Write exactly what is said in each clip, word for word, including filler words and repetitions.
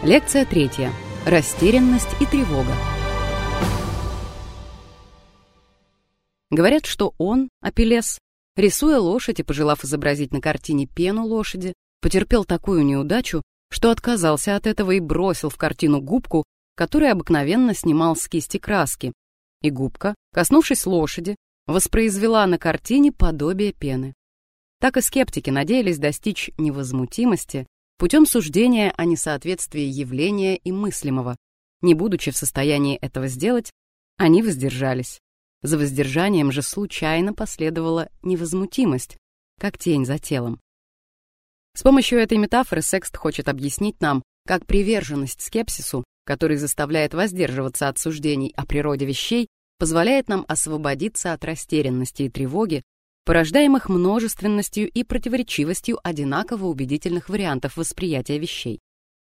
Лекция третья. Растерянность и тревога. Говорят, что он, Апеллес, рисуя лошадь и пожелав изобразить на картине пену лошади, потерпел такую неудачу, что отказался от этого и бросил в картину губку, которую обыкновенно снимал с кисти краски. И губка, коснувшись лошади, воспроизвела на картине подобие пены. Так и скептики надеялись достичь невозмутимости путем суждения о несоответствии явления и мыслимого. Не будучи в состоянии этого сделать, они воздержались. За воздержанием же случайно последовала невозмутимость, как тень за телом. С помощью этой метафоры Секст хочет объяснить нам, как приверженность скепсису, который заставляет воздерживаться от суждений о природе вещей, позволяет нам освободиться от растерянности и тревоги, порождаемых множественностью и противоречивостью одинаково убедительных вариантов восприятия вещей.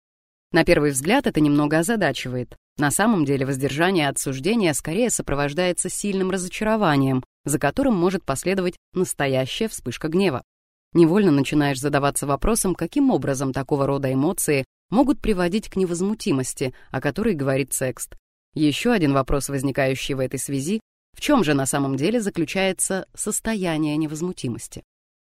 На первый взгляд это немного озадачивает. На самом деле воздержание от суждения скорее сопровождается сильным разочарованием, за которым может последовать настоящая вспышка гнева. Невольно начинаешь задаваться вопросом, каким образом такого рода эмоции могут приводить к невозмутимости, о которой говорит Секст. Еще один вопрос, возникающий в этой связи: в чем же на самом деле заключается состояние невозмутимости?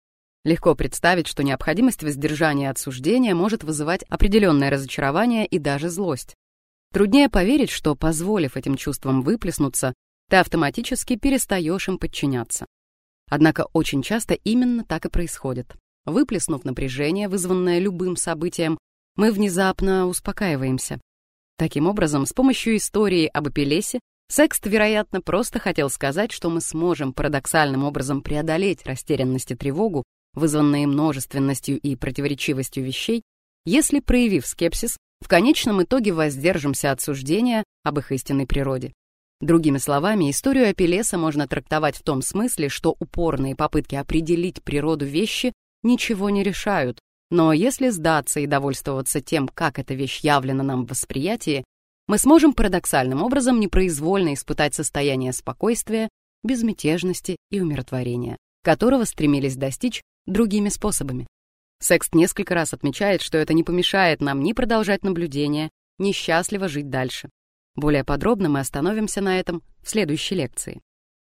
Легко представить, что необходимость воздержания от суждения может вызывать определенное разочарование и даже злость. Труднее поверить, что, позволив этим чувствам выплеснуться, ты автоматически перестаешь им подчиняться. Однако очень часто именно так и происходит. Выплеснув напряжение, вызванное любым событием, мы внезапно успокаиваемся. Таким образом, с помощью истории об Апеллесе Секст, вероятно, просто хотел сказать, что мы сможем парадоксальным образом преодолеть растерянность и тревогу, вызванные множественностью и противоречивостью вещей, если, проявив скепсис, в конечном итоге воздержимся от суждения об их истинной природе. Другими словами, историю Апеллеса можно трактовать в том смысле, что упорные попытки определить природу вещи ничего не решают, но если сдаться и довольствоваться тем, как эта вещь явлена нам в восприятии, мы сможем парадоксальным образом непроизвольно испытать состояние спокойствия, безмятежности и умиротворения, которого стремились достичь другими способами. Секст несколько раз отмечает, что это не помешает нам ни продолжать наблюдение, ни счастливо жить дальше. Более подробно мы остановимся на этом в следующей лекции.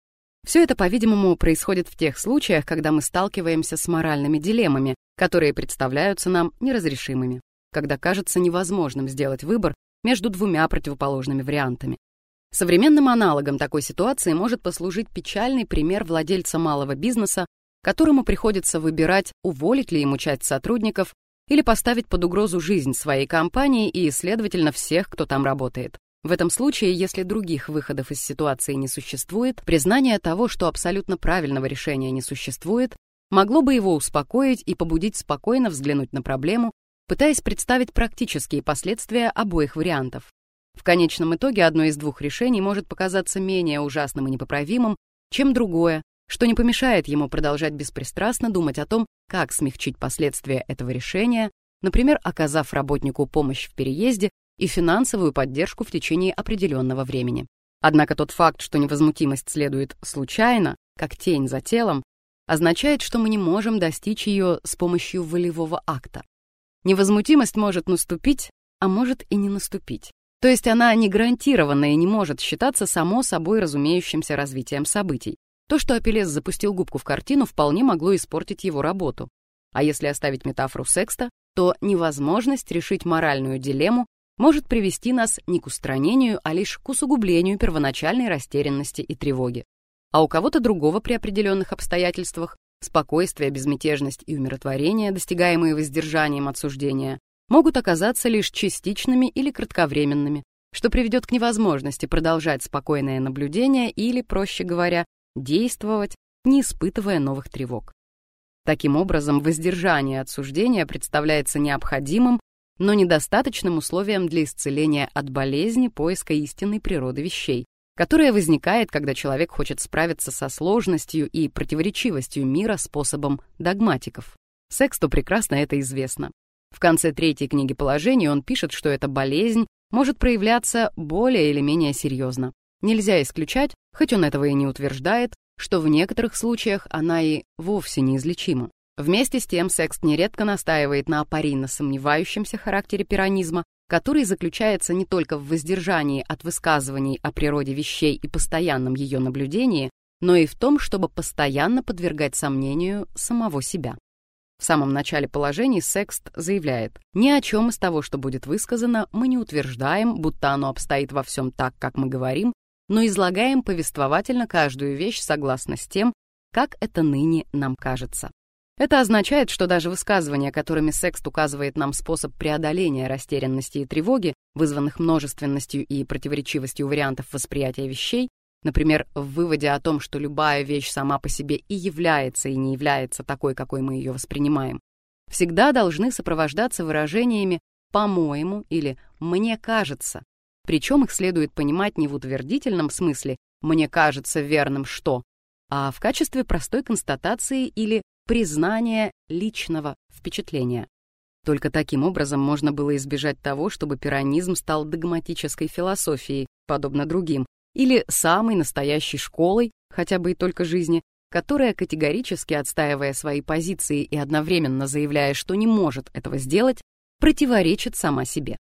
Все это, по-видимому, происходит в тех случаях, когда мы сталкиваемся с моральными дилеммами, которые представляются нам неразрешимыми, когда кажется невозможным сделать выбор между двумя противоположными вариантами. Современным аналогом такой ситуации может послужить печальный пример владельца малого бизнеса, которому приходится выбирать, уволить ли ему часть сотрудников или поставить под угрозу жизнь своей компании и, следовательно, всех, кто там работает. В этом случае, если других выходов из ситуации не существует, признание того, что абсолютно правильного решения не существует, могло бы его успокоить и побудить спокойно взглянуть на проблему, пытаясь представить практические последствия обоих вариантов. В конечном итоге одно из двух решений может показаться менее ужасным и непоправимым, чем другое, что не помешает ему продолжать беспристрастно думать о том, как смягчить последствия этого решения, например, оказав работнику помощь в переезде и финансовую поддержку в течение определенного времени. Однако тот факт, что невозмутимость следует случайно, как тень за телом, означает, что мы не можем достичь ее с помощью волевого акта. Невозмутимость может наступить, а может и не наступить. То есть она не гарантирована и не может считаться само собой разумеющимся развитием событий. То, что Апеллес запустил губку в картину, вполне могло испортить его работу. А если оставить метафору Секста, то невозможность решить моральную дилемму может привести нас не к устранению, а лишь к усугублению первоначальной растерянности и тревоги. А у кого-то другого при определенных обстоятельствах спокойствие, безмятежность и умиротворение, достигаемые воздержанием от суждения, могут оказаться лишь частичными или кратковременными, что приведет к невозможности продолжать спокойное наблюдение или, проще говоря, действовать, не испытывая новых тревог. Таким образом, воздержание от суждения представляется необходимым, но недостаточным условием для исцеления от болезни поиска истинной природы вещей, которая возникает, когда человек хочет справиться со сложностью и противоречивостью мира способом догматиков. Сексту прекрасно это известно. В конце третьей книги положений он пишет, что эта болезнь может проявляться более или менее серьезно. Нельзя исключать, хоть он этого и не утверждает, что в некоторых случаях она и вовсе неизлечима. Вместе с тем Секст нередко настаивает на апорийно сомневающемся характере пиранизма который заключается не только в воздержании от высказываний о природе вещей и постоянном ее наблюдении, но и в том, чтобы постоянно подвергать сомнению самого себя. В самом начале положений Секст заявляет: «Ни о чем из того, что будет высказано, мы не утверждаем, будто оно обстоит во всем так, как мы говорим, но излагаем повествовательно каждую вещь согласно с тем, как это ныне нам кажется». Это означает, что даже высказывания, которыми Секст указывает нам способ преодоления растерянности и тревоги, вызванных множественностью и противоречивостью вариантов восприятия вещей, например, в выводе о том, что любая вещь сама по себе и является, и не является такой, какой мы ее воспринимаем, всегда должны сопровождаться выражениями «по-моему» или «мне кажется». Причем их следует понимать не в утвердительном смысле «мне кажется верным что», а в качестве простой констатации или признания личного впечатления. Только таким образом можно было избежать того, чтобы пиранизм стал догматической философией, подобно другим, или самой настоящей школой, хотя бы и только жизни, которая, категорически отстаивая свои позиции и одновременно заявляя, что не может этого сделать, противоречит сама себе.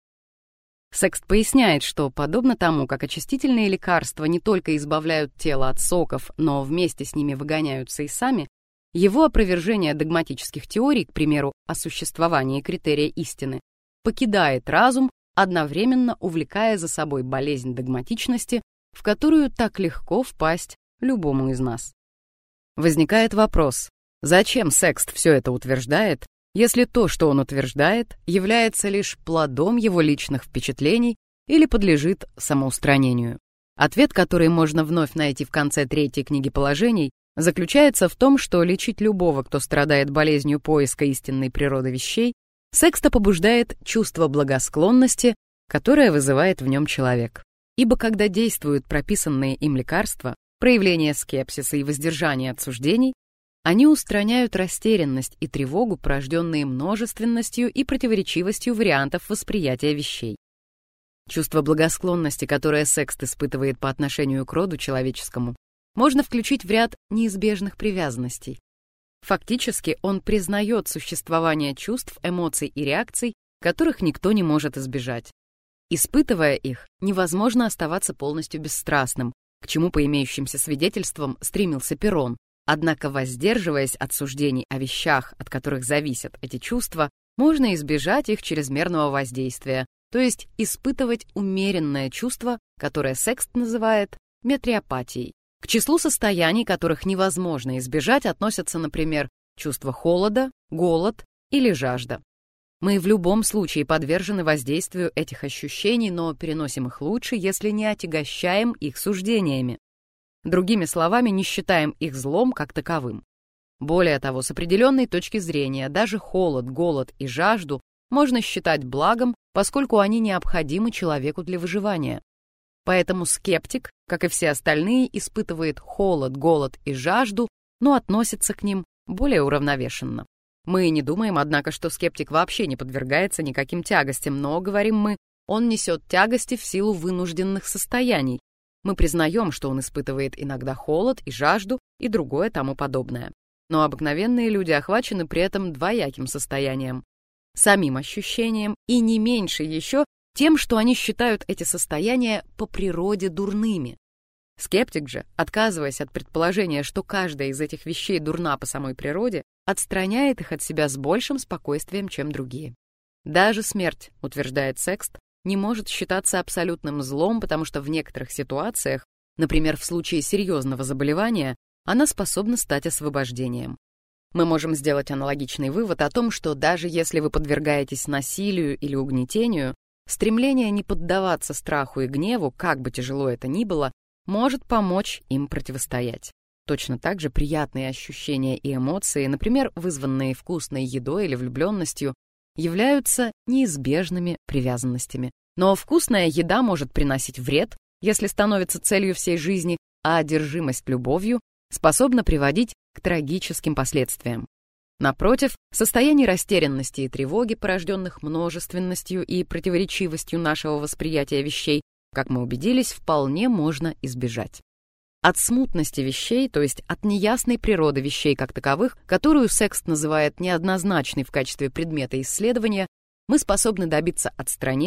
Секст поясняет, что, подобно тому, как очистительные лекарства не только избавляют тело от соков, но вместе с ними выгоняются и сами, его опровержение догматических теорий, к примеру, о существовании критерия истины, покидает разум, одновременно увлекая за собой болезнь догматичности, в которую так легко впасть любому из нас. Возникает вопрос: зачем Секст все это утверждает, если то, что он утверждает, является лишь плодом его личных впечатлений или подлежит самоустранению? Ответ, который можно вновь найти в конце третьей книги положений, заключается в том, что лечить любого, кто страдает болезнью поиска истинной природы вещей, Секста побуждает чувство благосклонности, которое вызывает в нем человек. Ибо когда действуют прописанные им лекарства, проявление скепсиса и воздержания от суждений, они устраняют растерянность и тревогу, порожденные множественностью и противоречивостью вариантов восприятия вещей. Чувство благосклонности, которое Секст испытывает по отношению к роду человеческому, можно включить в ряд неизбежных привязанностей. Фактически он признает существование чувств, эмоций и реакций, которых никто не может избежать. Испытывая их, невозможно оставаться полностью бесстрастным, к чему по имеющимся свидетельствам стремился Перрон. Однако, воздерживаясь от суждений о вещах, от которых зависят эти чувства, можно избежать их чрезмерного воздействия, то есть испытывать умеренное чувство, которое Секст называет метриопатией. К числу состояний, которых невозможно избежать, относятся, например, чувство холода, голод или жажда. Мы в любом случае подвержены воздействию этих ощущений, но переносим их лучше, если не отягощаем их суждениями. Другими словами, не считаем их злом как таковым. Более того, с определенной точки зрения, даже холод, голод и жажду можно считать благом, поскольку они необходимы человеку для выживания. Поэтому скептик, как и все остальные, испытывает холод, голод и жажду, но относится к ним более уравновешенно. Мы не думаем, однако, что скептик вообще не подвергается никаким тягостям, но, говорим мы, он несет тягости в силу вынужденных состояний. Мы признаем, что он испытывает иногда холод и жажду и другое тому подобное. Но обыкновенные люди охвачены при этом двояким состоянием. Самим ощущением и не меньше еще тем, что они считают эти состояния по природе дурными. Скептик же, отказываясь от предположения, что каждая из этих вещей дурна по самой природе, отстраняет их от себя с большим спокойствием, чем другие. Даже смерть, утверждает Секст, не может считаться абсолютным злом, потому что в некоторых ситуациях, например, в случае серьезного заболевания, она способна стать освобождением. Мы можем сделать аналогичный вывод о том, что даже если вы подвергаетесь насилию или угнетению, стремление не поддаваться страху и гневу, как бы тяжело это ни было, может помочь им противостоять. Точно так же приятные ощущения и эмоции, например, вызванные вкусной едой или влюбленностью, являются неизбежными привязанностями. Но вкусная еда может приносить вред, если становится целью всей жизни, а одержимость любовью способна приводить к трагическим последствиям. Напротив, состояние растерянности и тревоги, порожденных множественностью и противоречивостью нашего восприятия вещей, как мы убедились, вполне можно избежать. От смутности вещей, то есть от неясной природы вещей как таковых, которую Секст называет неоднозначной в качестве предмета исследования, мы способны добиться отстранения,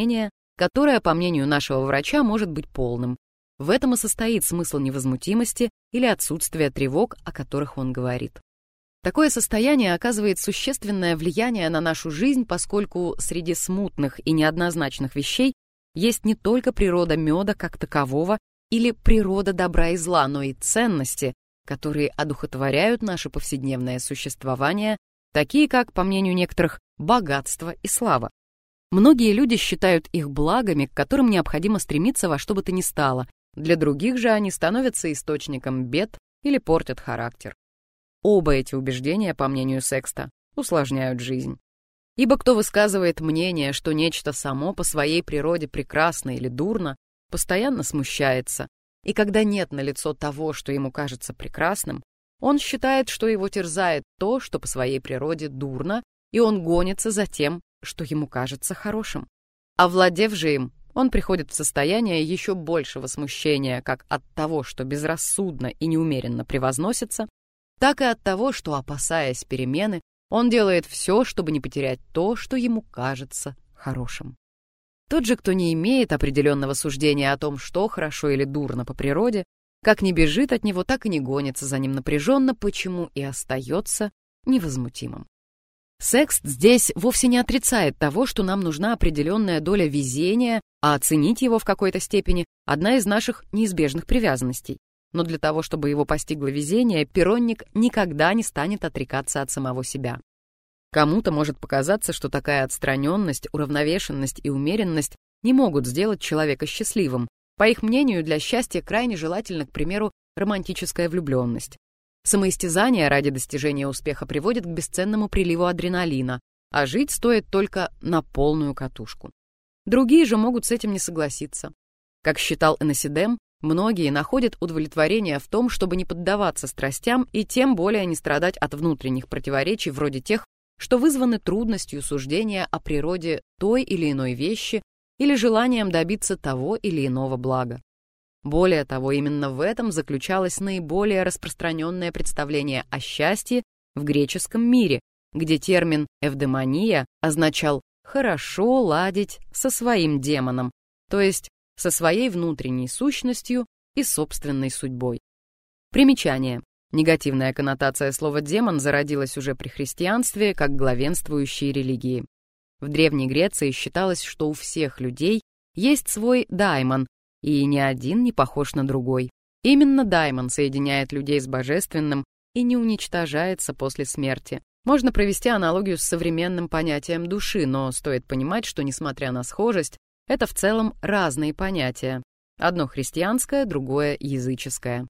которое, по мнению нашего врача, может быть полным. В этом и состоит смысл невозмутимости или отсутствия тревог, о которых он говорит. Такое состояние оказывает существенное влияние на нашу жизнь, поскольку среди смутных и неоднозначных вещей есть не только природа меда как такового или природа добра и зла, но и ценности, которые одухотворяют наше повседневное существование, такие как, по мнению некоторых, богатство и слава. Многие люди считают их благами, к которым необходимо стремиться во что бы то ни стало. Для других же они становятся источником бед или портят характер. Оба эти убеждения, по мнению Секста, усложняют жизнь. Ибо кто высказывает мнение, что нечто само по своей природе прекрасно или дурно, постоянно смущается, и когда нет налицо того, что ему кажется прекрасным, он считает, что его терзает то, что по своей природе дурно, и он гонится за тем, что ему кажется хорошим. Овладев же им, он приходит в состояние еще большего смущения как от того, что безрассудно и неумеренно превозносится, так и от того, что, опасаясь перемены, он делает все, чтобы не потерять то, что ему кажется хорошим. Тот же, кто не имеет определенного суждения о том, что хорошо или дурно по природе, как не бежит от него, так и не гонится за ним напряженно, почему и остается невозмутимым. Секст здесь вовсе не отрицает того, что нам нужна определенная доля везения, а оценить его в какой-то степени – одна из наших неизбежных привязанностей. Но для того, чтобы его постигло везение, перронник никогда не станет отрекаться от самого себя. Кому-то может показаться, что такая отстраненность, уравновешенность и умеренность не могут сделать человека счастливым. По их мнению, для счастья крайне желательно, к примеру, романтическая влюбленность. Самоистязание ради достижения успеха приводит к бесценному приливу адреналина, а жить стоит только на полную катушку. Другие же могут с этим не согласиться. Как считал Эносидем, многие находят удовлетворение в том, чтобы не поддаваться страстям и тем более не страдать от внутренних противоречий вроде тех, что вызваны трудностью суждения о природе той или иной вещи или желанием добиться того или иного блага. Более того, именно в этом заключалось наиболее распространенное представление о счастье в греческом мире, где термин «эвдемония» означал «хорошо ладить со своим демоном», то есть со своей внутренней сущностью и собственной судьбой. Примечание. Негативная коннотация слова «демон» зародилась уже при христианстве как главенствующей религии. В Древней Греции считалось, что у всех людей есть свой даймон, и ни один не похож на другой. Именно даймон соединяет людей с божественным и не уничтожается после смерти. Можно провести аналогию с современным понятием души, но стоит понимать, что, несмотря на схожесть, это в целом разные понятия. Одно христианское, другое языческое.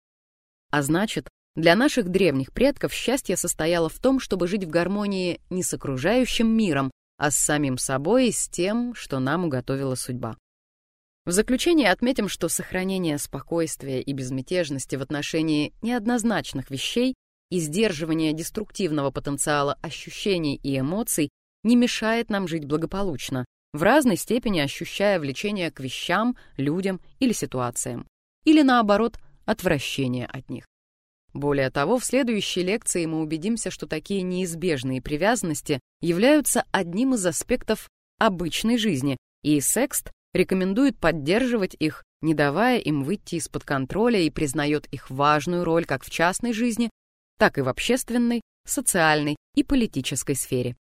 А значит, для наших древних предков счастье состояло в том, чтобы жить в гармонии не с окружающим миром, а с самим собой и с тем, что нам уготовила судьба. В заключение отметим, что сохранение спокойствия и безмятежности в отношении неоднозначных вещей и сдерживание деструктивного потенциала ощущений и эмоций не мешает нам жить благополучно, в разной степени ощущая влечение к вещам, людям или ситуациям, или наоборот, отвращение от них. Более того, в следующей лекции мы убедимся, что такие неизбежные привязанности являются одним из аспектов обычной жизни, и Секст рекомендует поддерживать их, не давая им выйти из-под контроля, и признает их важную роль как в частной жизни, так и в общественной, социальной и политической сфере.